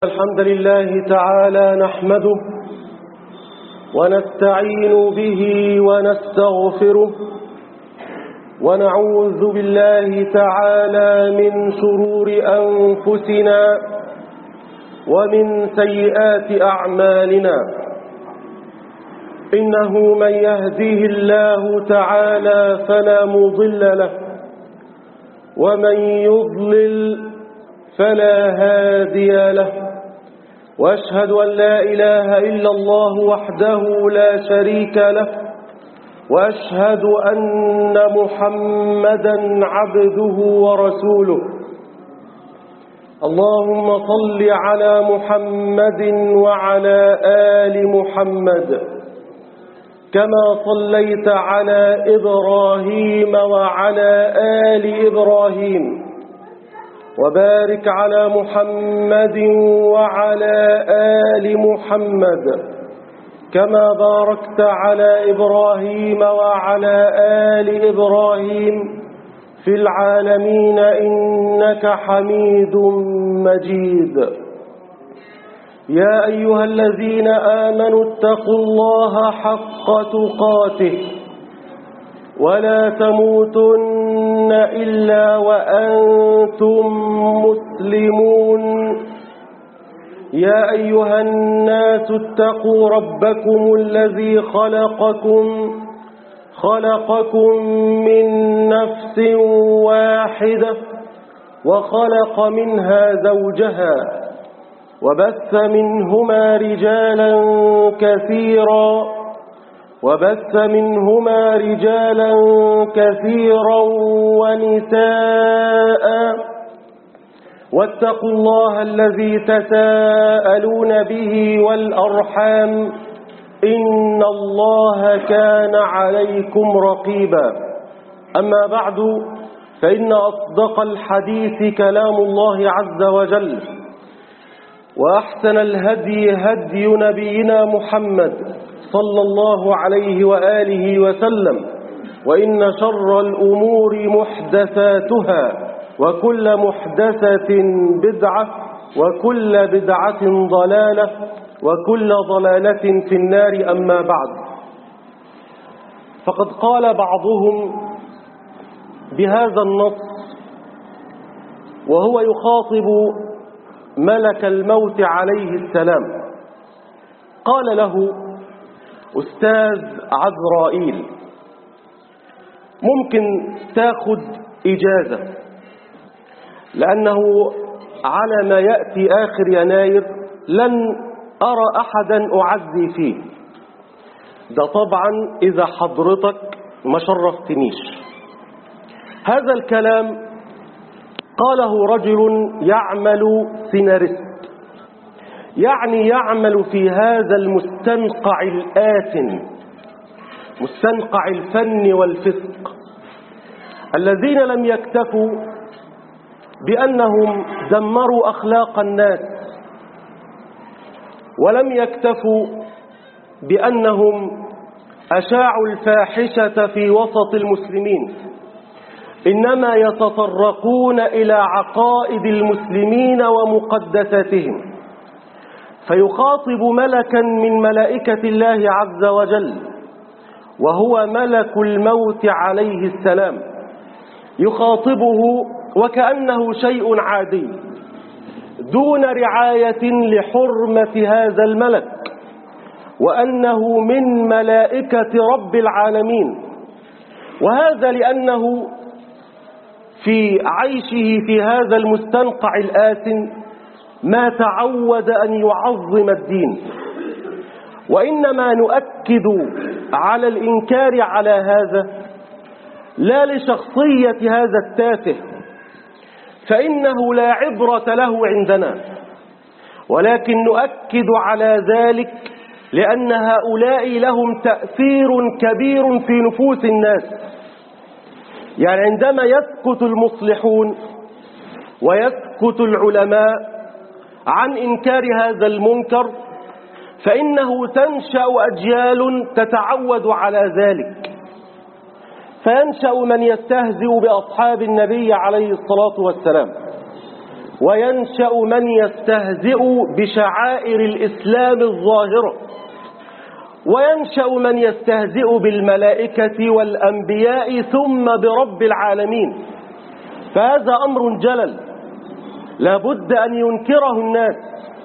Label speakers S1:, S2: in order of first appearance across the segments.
S1: الحمد لله تعالى نحمده ونستعين به ونستغفره ونعوذ بالله تعالى من شرور أنفسنا ومن سيئات أعمالنا. إنه من يهديه الله تعالى فلا مضل له ومن يضلل فلا هادي له، وأشهد أن لا إله إلا الله وحده لا شريك له، وأشهد أن محمدا عبده ورسوله. اللهم صل على محمد وعلى آل محمد كما صليت على إبراهيم وعلى آل إبراهيم، وبارك على محمد وعلى آل محمد كما باركت على إبراهيم وعلى آل إبراهيم في العالمين إنك حميد مجيد. يا أيها الذين آمنوا اتقوا الله حق تقاته ولا تموتن إلا وأنتم مسلمون. يا أيها الناس اتقوا ربكم الذي خلقكم من نفس واحدة وخلق منها زوجها وبث منهما رجالا كثيرا ونساء، واتقوا الله الذي تساءلون به والأرحام إن الله كان عليكم رقيبا. أما بعد، فإن أصدق الحديث كلام الله عز وجل، وأحسن الهدي هدي نبينا محمد صلى الله عليه وآله وسلم، وإن شر الأمور محدثاتها، وكل محدثة بدعة، وكل بدعة ضلالة، وكل ضلالة في النار. أما بعد، فقد قال بعضهم بهذا النص وهو يخاطب ملك الموت عليه السلام، قال له: أستاذ عزرائيل، ممكن تاخد إجازة، لأنه على ما يأتي آخر يناير لن أرى أحدا أعزي فيه. ده طبعا إذا حضرتك ما شرفتنيش. هذا الكلام قاله رجل يعمل سيناريست، يعني يعمل في هذا المستنقع الآثم، مستنقع الفن والفسق، الذين لم يكتفوا بأنهم دمروا أخلاق الناس، ولم يكتفوا بأنهم أشاعوا الفاحشة في وسط المسلمين، إنما يتطرقون إلى عقائد المسلمين ومقدساتهم. فيخاطب ملكا من ملائكة الله عز وجل، وهو ملك الموت عليه السلام، يخاطبه وكأنه شيء عادي دون رعاية لحرمة هذا الملك، وأنه من ملائكة رب العالمين. وهذا لأنه في عيشه في هذا المستنقع الآثم ما تعود أن يعظم الدين، وإنما نؤكد على الإنكار على هذا لا لشخصية هذا التافه، فإنه لا عبرة له عندنا، ولكن نؤكد على ذلك لأن هؤلاء لهم تأثير كبير في نفوس الناس. يعني عندما يسكت المصلحون ويسكت العلماء عن إنكار هذا المنكر، فإنه تنشأ أجيال تتعود على ذلك، فينشأ من يستهزئ بأصحاب النبي عليه الصلاة والسلام، وينشأ من يستهزئ بشعائر الإسلام الظاهرة، وينشأ من يستهزئ بالملائكة والأنبياء ثم برب العالمين. فهذا أمر جلل لا بد أن ينكره الناس.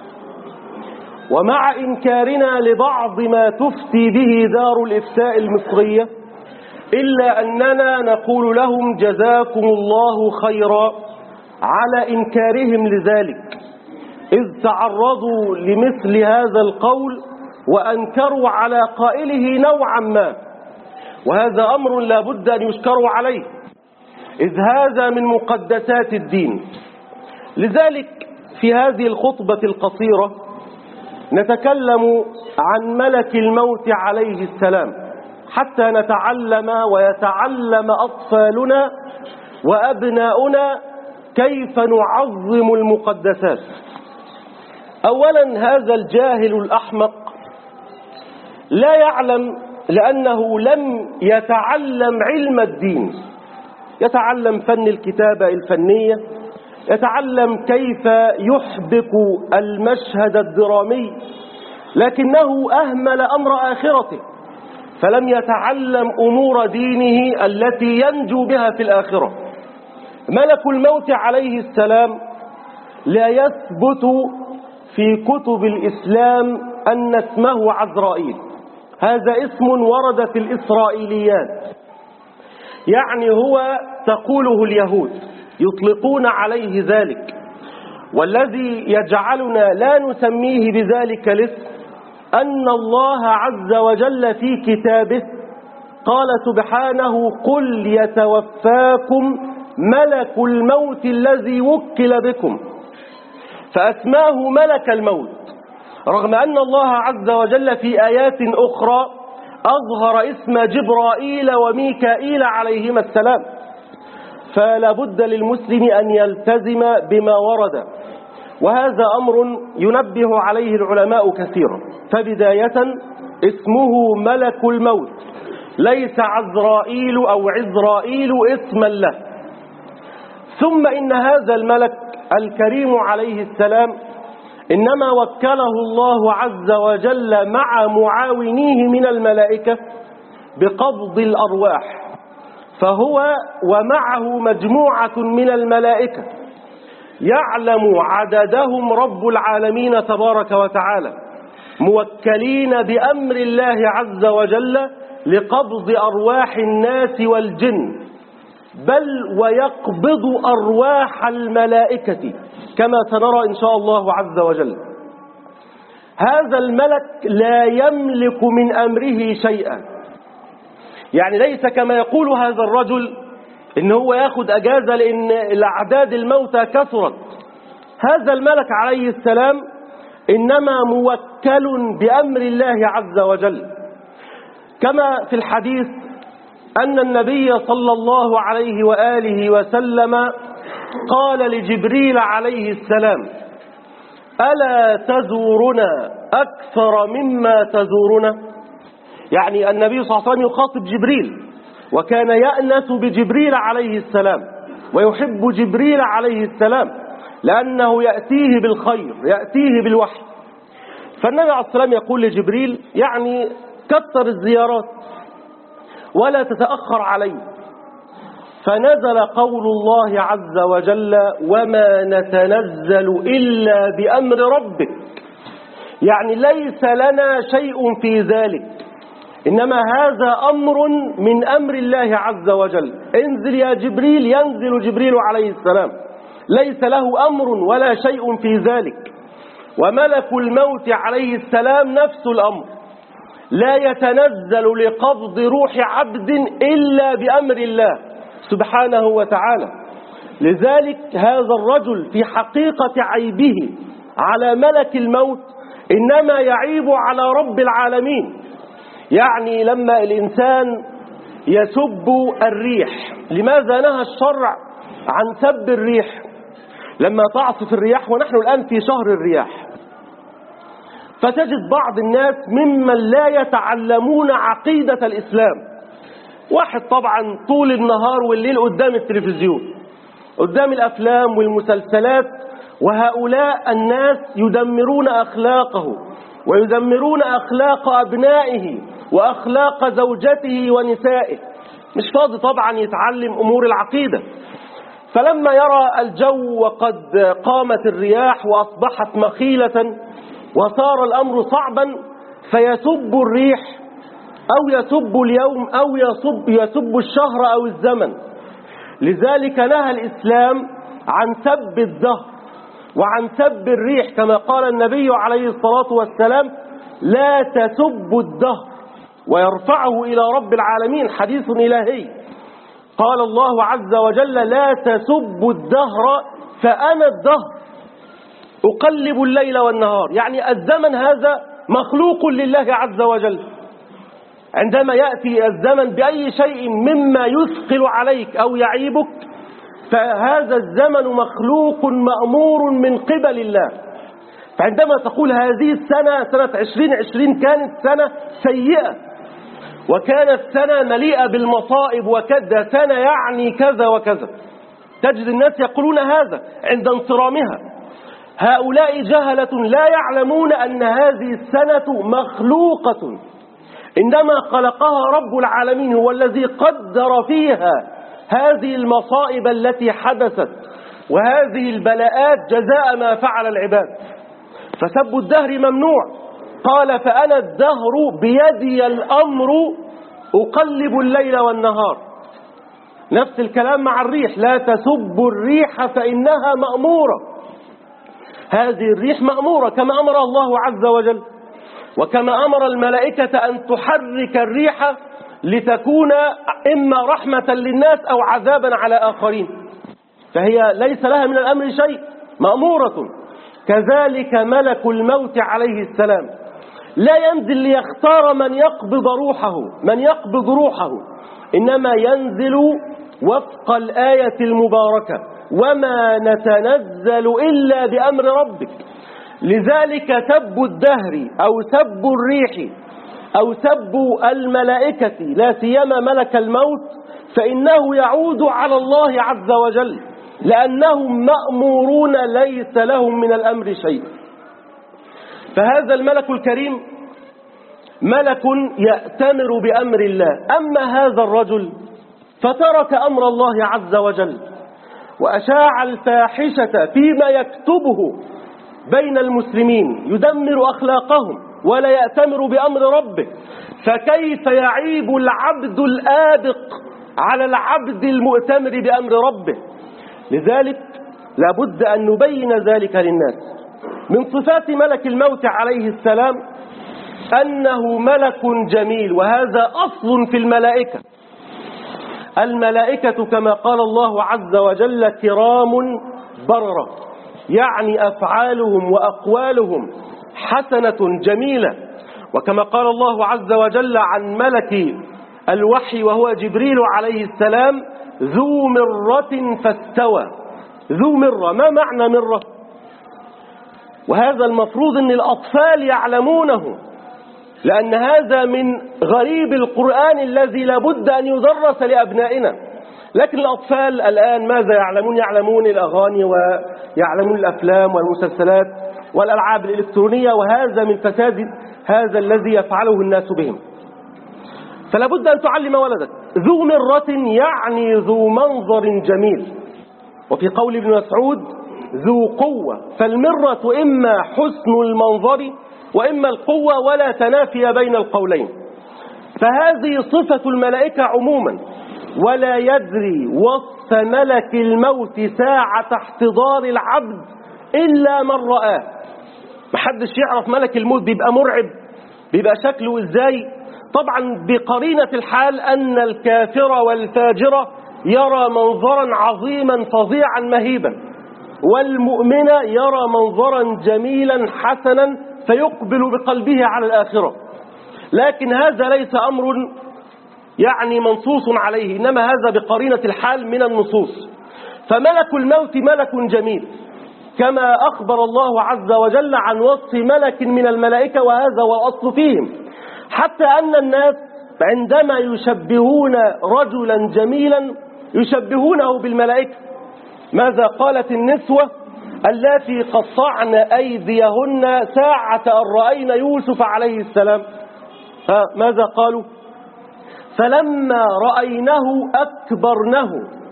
S1: ومع إنكارنا لبعض ما تفتي به دار الإفتاء المصرية، إلا أننا نقول لهم جزاكم الله خيرا على إنكارهم لذلك، إذ تعرضوا لمثل هذا القول وأنكروا على قائله نوعا ما، وهذا أمر لا بد أن يشكروا عليه، إذ هذا من مقدسات الدين. لذلك في هذه الخطبة القصيرة نتكلم عن ملك الموت عليه السلام، حتى نتعلم ويتعلم أطفالنا وأبناؤنا كيف نعظم المقدسات. أولا، هذا الجاهل الأحمق لا يعلم لأنه لم يتعلم علم الدين، يتعلم فن الكتابة الفنية، يتعلم كيف يحبك المشهد الدرامي، لكنه أهمل أمر آخرته، فلم يتعلم أمور دينه التي ينجو بها في الآخرة. ملك الموت عليه السلام لا يثبت في كتب الإسلام أن اسمه عزرائيل، هذا اسم ورد في الإسرائيليات، يعني هو تقوله اليهود، يطلقون عليه ذلك. والذي يجعلنا لا نسميه بذلك الاسم أن الله عز وجل في كتابه قال سبحانه: قل يتوفاكم ملك الموت الذي وكل بكم، فأسماه ملك الموت، رغم أن الله عز وجل في آيات أخرى أظهر اسم جبرائيل وميكائيل عليهما السلام. فلا بد للمسلم أن يلتزم بما ورد، وهذا أمر ينبه عليه العلماء كثيرا. فبداية اسمه ملك الموت، ليس عزرائيل أو عزرائيل اسما له. ثم إن هذا الملك الكريم عليه السلام إنما وكله الله عز وجل مع معاونيه من الملائكة بقبض الأرواح، فهو ومعه مجموعة من الملائكة يعلم عددهم رب العالمين تبارك وتعالى، موكلين بأمر الله عز وجل لقبض أرواح الناس والجن، بل ويقبض أرواح الملائكة كما سنرى إن شاء الله عز وجل. هذا الملك لا يملك من أمره شيئا، يعني ليس كما يقول هذا الرجل إن هو ياخد أجازة لأن الأعداد الموتى كثرت. هذا الملك عليه السلام إنما موكل بأمر الله عز وجل، كما في الحديث أن النبي صلى الله عليه وآله وسلم قال لجبريل عليه السلام: ألا تزورنا أكثر مما تزورنا؟ يعني النبي صلى الله عليه وسلم يخاطب جبريل، وكان يأنس بجبريل عليه السلام ويحب جبريل عليه السلام لأنه يأتيه بالخير، يأتيه بالوحي. فالنبي عليه الصلاة والسلام يقول لجبريل: يعني كثر الزيارات ولا تتأخر عليه. فنزل قول الله عز وجل: وما نتنزل إلا بأمر ربك، يعني ليس لنا شيء في ذلك، إنما هذا أمر من أمر الله عز وجل. انزل يا جبريل، ينزل جبريل عليه السلام، ليس له أمر ولا شيء في ذلك. وملك الموت عليه السلام نفس الأمر، لا يتنزل لقبض روح عبد إلا بأمر الله سبحانه وتعالى. لذلك هذا الرجل في حقيقة عيبه على ملك الموت إنما يعيب على رب العالمين. يعني لما الإنسان يسب الريح، لماذا نهى الشرع عن سب الريح؟ لما تعصف الرياح، ونحن الآن في شهر الرياح، فتجد بعض الناس ممن لا يتعلمون عقيدة الإسلام. واحد طبعا طول النهار والليل قدام التلفزيون، قدام الأفلام والمسلسلات، وهؤلاء الناس يدمرون أخلاقه ويدمرون أخلاق أبنائه وأخلاق زوجته ونسائه. مش فاضي طبعا يتعلم أمور العقيدة. فلما يرى الجو وقد قامت الرياح وأصبحت مخيلة وصار الأمر صعبا فيسب الريح أو يسب اليوم أو يسب الشهر أو الزمن. لذلك نهى الإسلام عن سب الدهر وعن سب الريح، كما قال النبي عليه الصلاة والسلام: لا تسبوا الدهر، ويرفعه إلى رب العالمين، حديث إلهي. قال الله عز وجل: لا تسبوا الدهر فأنا الدهر أقلب الليل والنهار. يعني الزمن هذا مخلوق لله عز وجل. عندما يأتي الزمن بأي شيء مما يثقل عليك أو يعيبك فهذا الزمن مخلوق مأمور من قبل الله. فعندما تقول هذه السنة سنة 2020 كانت سنة سيئة وكانت سنة مليئة بالمصائب وكذا سنة يعني كذا وكذا، تجد الناس يقولون هذا عند انصرامها. هؤلاء جهلة لا يعلمون أن هذه السنة مخلوقة، إنما خلقها رب العالمين، هو الذي قدر فيها هذه المصائب التي حدثت وهذه البلاءات جزاء ما فعل العباد. فسب الدهر ممنوع. قال: فأنا الدهر بيدي الأمر أقلب الليل والنهار. نفس الكلام مع الريح: لا تسبوا الريح فإنها مأمورة. هذه الريح مأمورة كما أمر الله عز وجل، وكما أمر الملائكة أن تحرك الريح لتكون إما رحمة للناس أو عذابا على آخرين، فهي ليس لها من الأمر شيء، مأمورة. كذلك ملك الموت عليه السلام لا ينزل ليختار من يقبض روحه، إنما ينزل وفق الآية المباركة: وما نتنزل إلا بأمر ربك. لذلك سب الدهر أو سب الريح أو سب الملائكة لا سيما ملك الموت فإنه يعود على الله عز وجل، لأنهم مأمورون ليس لهم من الأمر شيء. فهذا الملك الكريم ملك يأتمر بأمر الله. أما هذا الرجل فترك أمر الله عز وجل وأشاع الفاحشة فيما يكتبه بين المسلمين، يدمر أخلاقهم ولا يأتمر بأمر ربه. فكيف يعيب العبد الآبق على العبد المؤتمر بأمر ربه؟ لذلك لابد أن نبين ذلك للناس. من صفات ملك الموت عليه السلام أنه ملك جميل، وهذا أصل في الملائكة. الملائكة كما قال الله عز وجل كرام بررة، يعني أفعالهم وأقوالهم حسنة جميلة. وكما قال الله عز وجل عن ملك الوحي وهو جبريل عليه السلام: ذو مرة فاستوى. ذو مرة، ما معنى مرة؟ وهذا المفروض أن الأطفال يعلمونه، لأن هذا من غريب القرآن الذي لابد أن يدرس لأبنائنا. لكن الأطفال الآن ماذا يعلمون؟ يعلمون الأغاني ويعلمون الأفلام والمسلسلات والألعاب الإلكترونية، وهذا من فساد هذا الذي يفعله الناس بهم. فلابد أن تعلم ولدك. ذو مرة يعني ذو منظر جميل. وفي قول ابن مسعود: ذو قوة. فالمرة إما حسن المنظر وإما القوة، ولا تنافي بين القولين. فهذه صفة الملائكة عموما. ولا يدري وصف ملك الموت ساعة احتضار العبد إلا من رآه. محدش يعرف ملك الموت بيبقى مرعب، بيبقى شكله إزاي. طبعا بقرينة الحال أن الكافر والفاجر يرى منظرا عظيما فظيعا مهيبا، والمؤمن يرى منظرا جميلا حسنا فيقبل بقلبه على الآخرة. لكن هذا ليس أمر يعني منصوص عليه، إنما هذا بقرينة الحال من النصوص. فملك الموت ملك جميل، كما أخبر الله عز وجل عن وصف ملك من الملائكة، وهذا هو الأصل فيهم. حتى أن الناس عندما يشبهون رجلا جميلا يشبهونه بالملائكة. ماذا قالت النسوة اللاتي قطعن أيديهن ساعة أن رأين يوسف عليه السلام. ماذا قالوا؟ فلما رأينه أكبرنه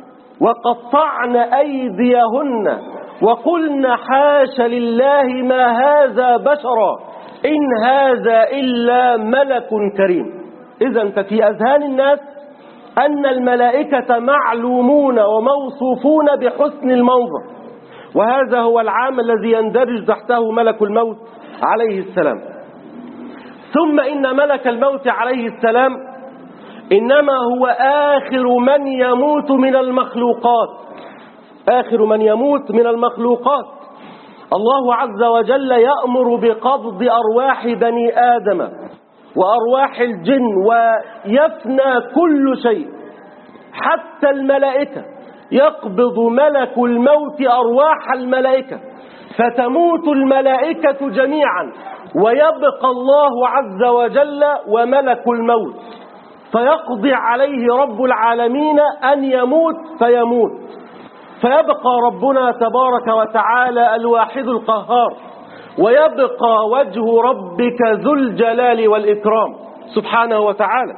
S1: وقطعن أيديهن وقلن حاش لله ما هذا بشرا إن هذا إلا ملك كريم. إذن ففي أذهان الناس أن الملائكة معلومون وموصوفون بحسن المنظر، وهذا هو العام الذي يندرج تحته ملك الموت عليه السلام. ثم إن ملك الموت عليه السلام إنما هو آخر من يموت من المخلوقات، آخر من يموت من المخلوقات. الله عز وجل يأمر بقبض أرواح بني آدم وأرواح الجن ويفنى كل شيء، حتى الملائكة يقبض ملك الموت أرواح الملائكة فتموت الملائكة جميعا ويبقى الله عز وجل وملك الموت، فيقضي عليه رب العالمين أن يموت فيموت، فيبقى ربنا تبارك وتعالى الواحد القهار، ويبقى وجه ربك ذو الجلال والإكرام سبحانه وتعالى.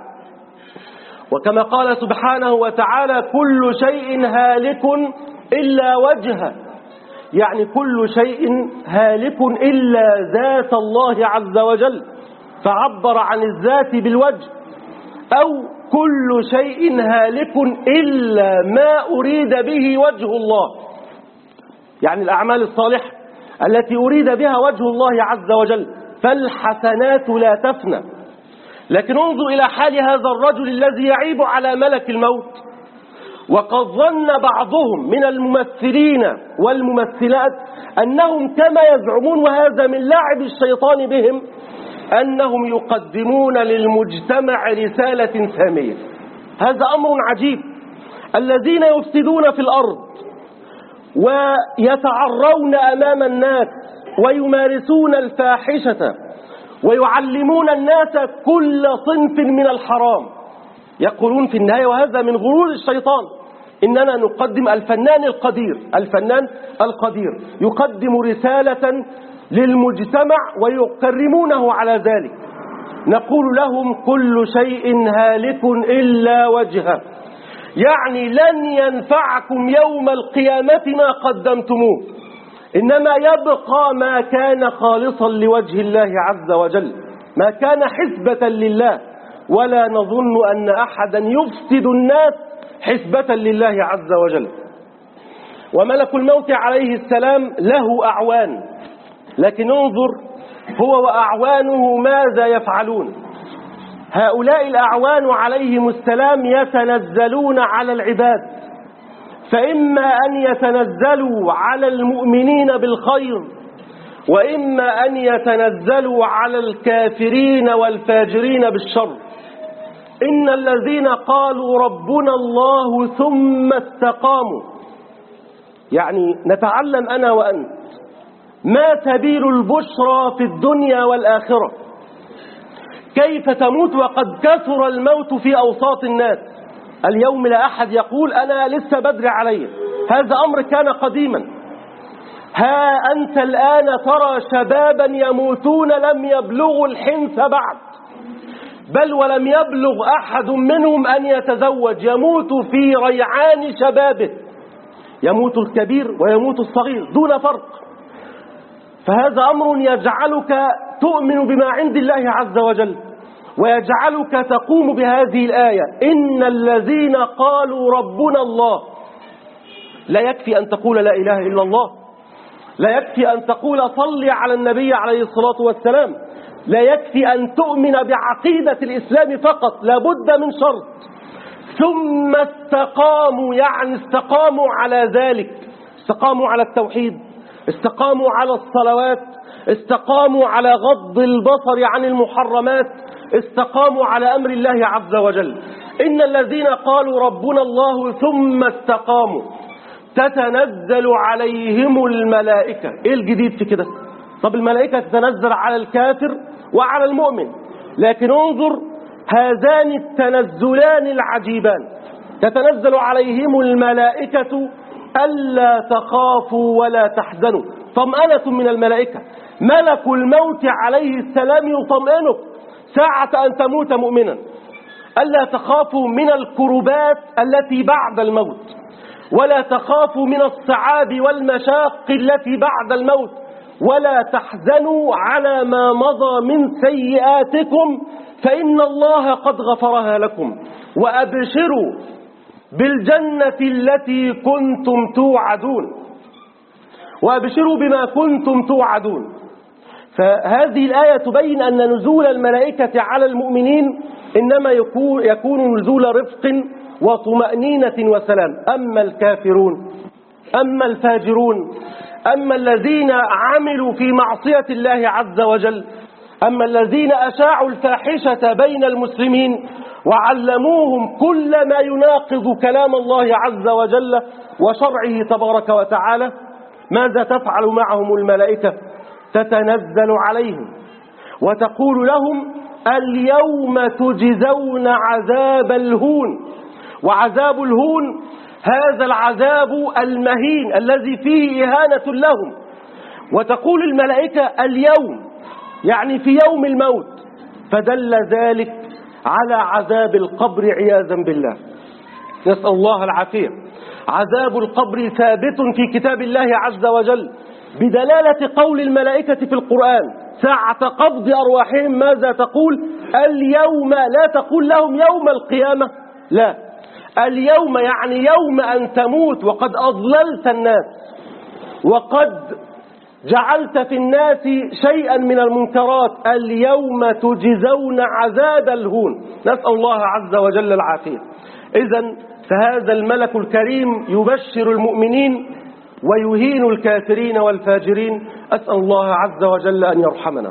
S1: وكما قال سبحانه وتعالى كل شيء هالك إلا وجهه، يعني كل شيء هالك إلا ذات الله عز وجل، فعبر عن الذات بالوجه. أو كل شيء هالك إلا ما أريد به وجه الله، يعني الأعمال الصالحة التي أريد بها وجه الله عز وجل، فالحسنات لا تفنى. لكن انظر إلى حال هذا الرجل الذي يعيب على ملك الموت، وقد ظن بعضهم من الممثلين والممثلات أنهم كما يزعمون، وهذا من لعب الشيطان بهم، أنهم يقدمون للمجتمع رسالة سامية. هذا أمر عجيب. الذين يفسدون في الأرض ويتعرون أمام الناس ويمارسون الفاحشة ويعلمون الناس كل صنف من الحرام، يقولون في النهاية، وهذا من غرور الشيطان، إننا نقدم الفنان القدير، الفنان القدير يقدم رسالة للمجتمع ويكرمونه على ذلك. نقول لهم كل شيء هالك إلا وجهه، يعني لن ينفعكم يوم القيامة ما قدمتموه، إنما يبقى ما كان خالصا لوجه الله عز وجل، ما كان حسبة لله، ولا نظن أن أحدا يفسد الناس حسبة لله عز وجل. وملك الموت عليه السلام له أعوان، لكن انظر هو وأعوانه ماذا يفعلون. هؤلاء الأعوان عليهم السلام يتنزلون على العباد، فإما أن يتنزلوا على المؤمنين بالخير، وإما أن يتنزلوا على الكافرين والفاجرين بالشر. إن الذين قالوا ربنا الله ثم استقاموا، يعني نتعلم أنا وأنت ما سبيل البشرى في الدنيا والآخرة، كيف تموت وقد كثر الموت في أوساط الناس. اليوم لا أحد يقول أنا لسه بدري علي، هذا أمر كان قديما. ها أنت الآن ترى شبابا يموتون لم يبلغوا الحنث بعد، بل ولم يبلغ أحد منهم أن يتزوج، يموت في ريعان شبابه، يموت الكبير ويموت الصغير دون فرق. فهذا أمر يجعلك تؤمن بما عند الله عز وجل، ويجعلك تقوم بهذه الآية إن الذين قالوا ربنا الله. لا يكفي أن تقول لا إله إلا الله، لا يكفي أن تقول صل على النبي عليه الصلاة والسلام، لا يكفي أن تؤمن بعقيدة الإسلام فقط، لابد من شرط. ثم استقاموا، يعني استقاموا على ذلك، استقاموا على التوحيد، استقاموا على الصلوات، استقاموا على غض البصر عن المحرمات، استقاموا على أمر الله عز وجل. إن الذين قالوا ربنا الله ثم استقاموا تتنزل عليهم الملائكة. إيه الجديد في كده؟ طب الملائكة تتنزل على الكافر وعلى المؤمن، لكن انظر هذان التنزلان العجيبان، تتنزل عليهم الملائكة ألا تخافوا ولا تحزنوا. طمأنة من الملائكة، ملك الموت عليه السلام يطمئنك ساعة أن تموت مؤمنا. ألا تخافوا من الكربات التي بعد الموت، ولا تخافوا من الصعاب والمشاق التي بعد الموت، ولا تحزنوا على ما مضى من سيئاتكم فإن الله قد غفرها لكم، وأبشروا بالجنة التي كنتم توعدون، وأبشروا بما كنتم توعدون. فهذه الآية تبين أن نزول الملائكة على المؤمنين إنما يكون نزول رفق وطمأنينة وسلام. أما الكافرون، أما الفاجرون، أما الذين عملوا في معصية الله عز وجل، أما الذين أشاعوا الفاحشة بين المسلمين وعلموهم كل ما يناقض كلام الله عز وجل وشرعه تبارك وتعالى، ماذا تفعل معهم الملائكة؟ تتنزل عليهم وتقول لهم اليوم تجزون عذاب الهون. وعذاب الهون هذا العذاب المهين الذي فيه إهانة لهم. وتقول الملائكة اليوم يعني في يوم الموت، فدل ذلك على عذاب القبر عياذا بالله، نسأل الله العافية. عذاب القبر ثابت في كتاب الله عز وجل بدلالة قول الملائكة في القرآن ساعة قبض أرواحهم. ماذا تقول؟ اليوم، لا تقول لهم يوم القيامة، لا، اليوم يعني يوم أن تموت وقد أضللت الناس وقد جعلت في الناس شيئا من المنكرات. اليوم تجزون عذاب الهون، نسأل الله عز وجل العافية. إذن فهذا الملك الكريم يبشر المؤمنين ويهين الكافرين والفاجرين. أسأل الله عز وجل أن يرحمنا.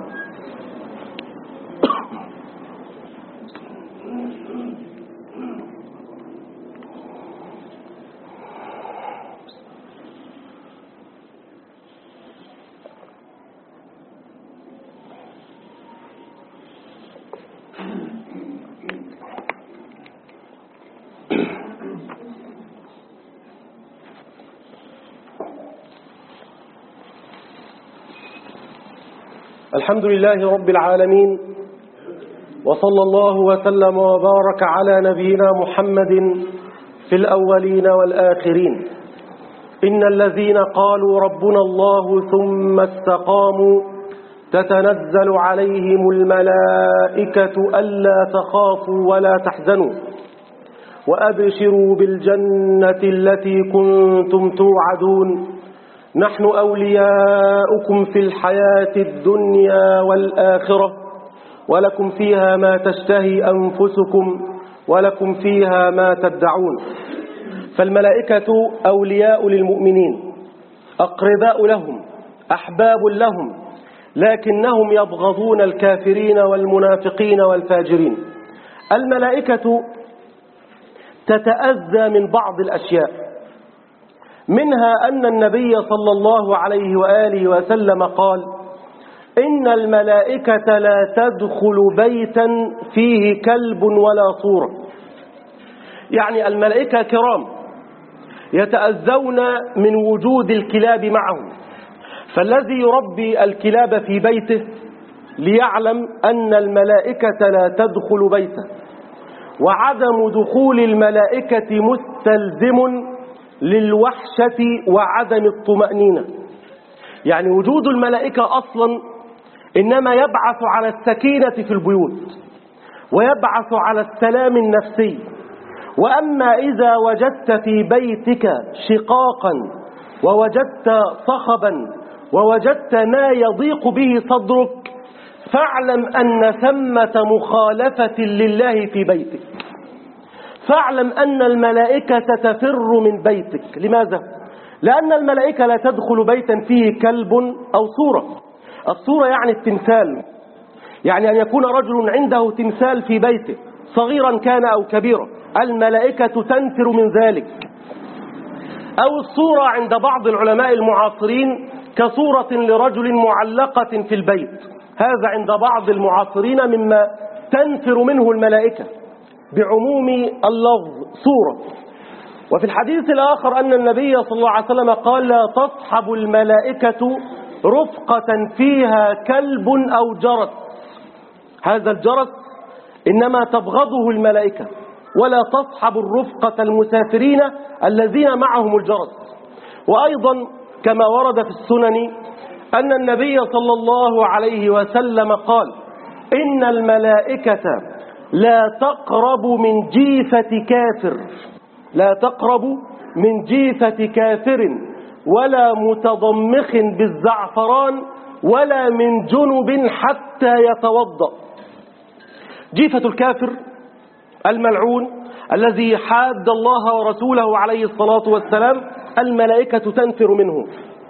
S1: الحمد لله رب العالمين، وصلى الله وسلم وبارك على نبينا محمد في الأولين والآخرين. إن الذين قالوا ربنا الله ثم استقاموا تتنزل عليهم الملائكة ألا تخافوا ولا تحزنوا وأبشروا بالجنة التي كنتم توعدون نحن أولياؤكم في الحياة الدنيا والآخرة ولكم فيها ما تشتهي أنفسكم ولكم فيها ما تدعون. فالملائكة أولياء للمؤمنين، أقرباء لهم، أحباب لهم، لكنهم يبغضون الكافرين والمنافقين والفاجرين. الملائكة تتأذى من بعض الأشياء، منها أن النبي صلى الله عليه وآله وسلم قال إن الملائكة لا تدخل بيتا فيه كلب ولا صورة. يعني الملائكة كرام يتأذون من وجود الكلاب معهم، فالذي يربي الكلاب في بيته ليعلم أن الملائكة لا تدخل بيته. وعدم دخول الملائكة مستلزم للوحشة وعدم الطمأنينة. يعني وجود الملائكة أصلا إنما يبعث على السكينة في البيوت ويبعث على السلام النفسي. وأما إذا وجدت في بيتك شقاقا ووجدت صخبا ووجدت ما يضيق به صدرك فاعلم أن ثمة مخالفة لله في بيتك. فاعلم أن الملائكة تفر من بيتك. لماذا؟ لأن الملائكة لا تدخل بيتا فيه كلب أو صورة. الصورة يعني التمثال، يعني أن يكون رجل عنده تمثال في بيته صغيرا كان أو كبيرا، الملائكة تنفر من ذلك. أو الصورة عند بعض العلماء المعاصرين كصورة لرجل معلقة في البيت، هذا عند بعض المعاصرين مما تنفر منه الملائكة بعموم اللفظ صورة. وفي الحديث الآخر أن النبي صلى الله عليه وسلم قال لا تصحب الملائكة رفقة فيها كلب أو جرس. هذا الجرس إنما تبغضه الملائكة، ولا تصحب الرفقة المسافرين الذين معهم الجرس. وأيضا كما ورد في السنن أن النبي صلى الله عليه وسلم قال إن الملائكة لا تقرب من جيفة كافر، لا تقرب من جيفة كافر ولا متضمخ بالزعفران ولا من جنب حتى يتوضأ. جيفة الكافر الملعون الذي حاد الله ورسوله عليه الصلاة والسلام الملائكة تنفر منه.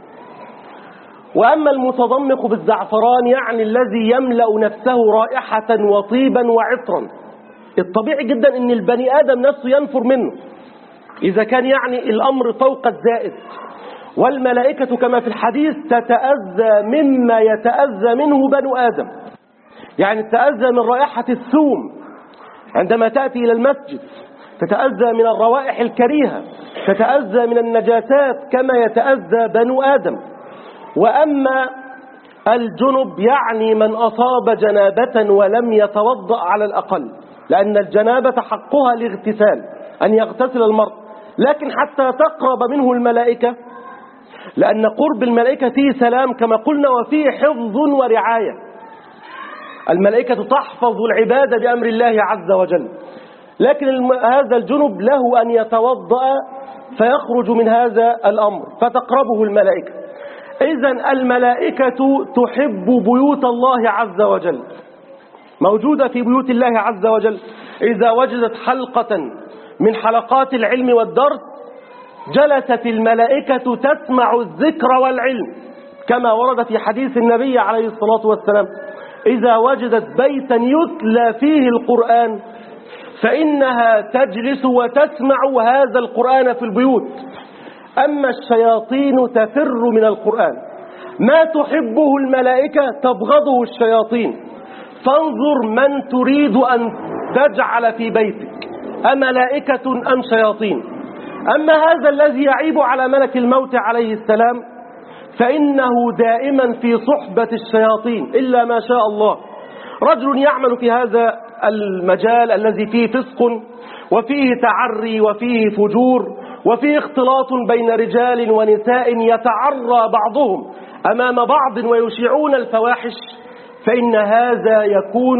S1: وأما المتضمخ بالزعفران يعني الذي يملأ نفسه رائحة وطيبا وعطرا، الطبيعي جدا أن البني آدم نفسه ينفر منه إذا كان يعني الأمر فوق الزائد. والملائكة كما في الحديث تتأذى مما يتأذى منه بنو آدم، يعني تتأذى من رائحة الثوم عندما تأتي إلى المسجد، تتأذى من الروائح الكريهة، تتأذى من النجاسات كما يتأذى بنو آدم. وأما الجنب يعني من أصاب جنابة ولم يتوضأ على الأقل، لأن الجنابة حقها الاغتسال أن يغتسل المرء، لكن حتى تقرب منه الملائكة، لأن قرب الملائكة فيه سلام كما قلنا وفيه حفظ ورعاية. الملائكة تحفظ العبادة بأمر الله عز وجل، لكن هذا الجنب له أن يتوضأ فيخرج من هذا الأمر فتقربه الملائكة. إذن الملائكة تحب بيوت الله عز وجل، موجودة في بيوت الله عز وجل. إذا وجدت حلقة من حلقات العلم والدرس جلست الملائكة تسمع الذكر والعلم، كما ورد في حديث النبي عليه الصلاة والسلام إذا وجدت بيتا يتلى فيه القرآن فإنها تجلس وتسمع هذا القرآن في البيوت. أما الشياطين تفر من القرآن، ما تحبه الملائكة تبغضه الشياطين. فانظر من تريد أن تجعل في بيتك، أملائكة أم شياطين؟ أما هذا الذي يعيب على ملك الموت عليه السلام فإنه دائما في صحبة الشياطين إلا ما شاء الله. رجل يعمل في هذا المجال الذي فيه فسق وفيه تعري وفيه فجور وفيه اختلاط بين رجال ونساء يتعرى بعضهم أمام بعض ويشيعون الفواحش، فإن هذا يكون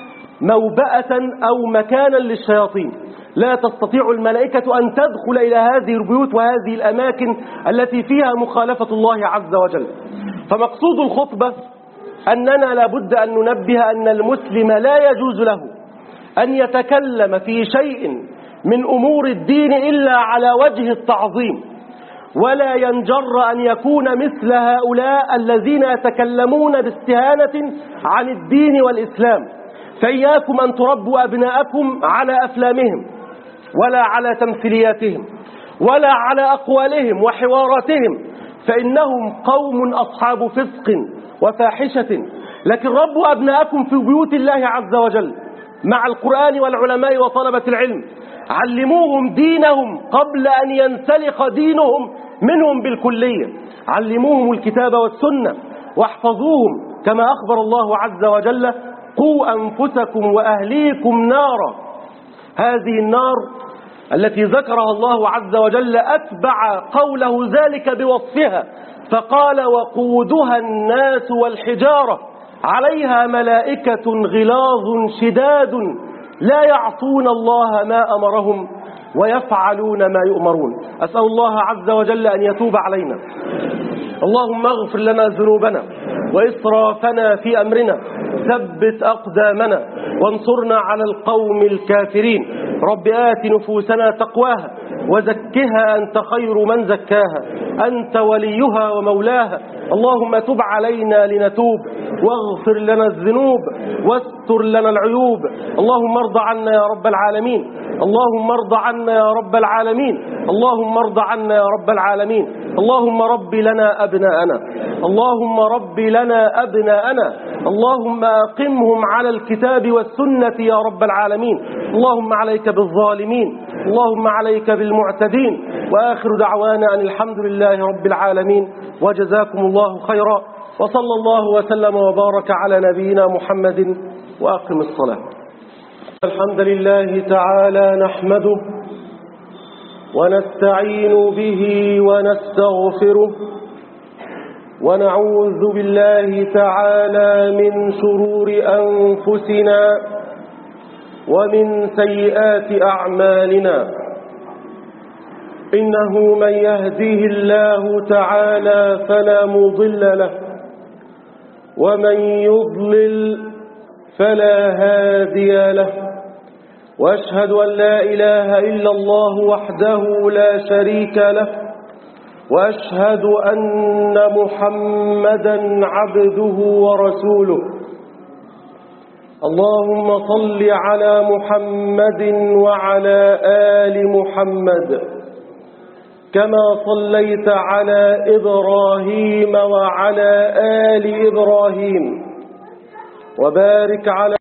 S1: موبأة أو مكانا للشياطين. لا تستطيع الملائكة أن تدخل إلى هذه البيوت وهذه الأماكن التي فيها مخالفة الله عز وجل. فمقصود الخطبة أننا لابد أن ننبه أن المسلم لا يجوز له أن يتكلم في شيء من أمور الدين إلا على وجه التعظيم، ولا ينجر أن يكون مثل هؤلاء الذين يتكلمون باستهانة عن الدين والإسلام. فإياكم أن تربوا أبناءكم على أفلامهم ولا على تمثيلياتهم ولا على أقوالهم وحواراتهم، فإنهم قوم أصحاب فسق وفاحشة. لكن ربوا أبناءكم في بيوت الله عز وجل مع القرآن والعلماء وطلبة العلم، علموهم دينهم قبل أن ينسلخ دينهم منهم بالكلية، علموهم الكتاب والسنة واحفظوهم كما أخبر الله عز وجل قوا أنفسكم وأهليكم نارا. هذه النار التي ذكرها الله عز وجل أتبع قوله ذلك بوصفها فقال وقودها الناس والحجارة عليها ملائكة غلاظ شداد لا يعصون الله ما أمرهم ويفعلون ما يؤمرون. أسأل الله عز وجل أن يتوب علينا. اللهم اغفر لنا ذنوبنا وإسرافنا في أمرنا، ثبت أقدامنا وانصرنا على القوم الكافرين. رب آت نفوسنا تقواها وزكها أنت خير من زكاها، أنت وليها ومولاها. اللهم تب علينا لنتوب واغفر لنا الذنوب واستر لنا العيوب. اللهم ارض عنا يا رب العالمين، اللهم ارض عنا يا رب العالمين، اللهم ارض عنا يا رب العالمين. اللهم رب لنا أبناءنا، اللهم رب لنا أبناءنا، اللهم أقمهم على الكتاب والسنة يا رب العالمين. اللهم عليك بالظالمين، اللهم عليك بالمعتدين. وآخر دعوانا أن الحمد لله رب العالمين، وجزاكم الله خيرا، وصلى الله وسلم وبارك على نبينا محمد. وأقم الصلاة. الحمد لله تعالى نحمده ونستعين به ونستغفره، ونعوذ بالله تعالى من شرور أنفسنا ومن سيئات أعمالنا. إنه من يهديه الله تعالى فلا مضل له، ومن يضلل فلا هادي له. وأشهد أن لا إله إلا الله وحده لا شريك له، وأشهد أن محمدا عبده ورسوله. اللهم صل على محمد وعلى آل محمد كما صليت على إبراهيم وعلى آل إبراهيم، وبارك على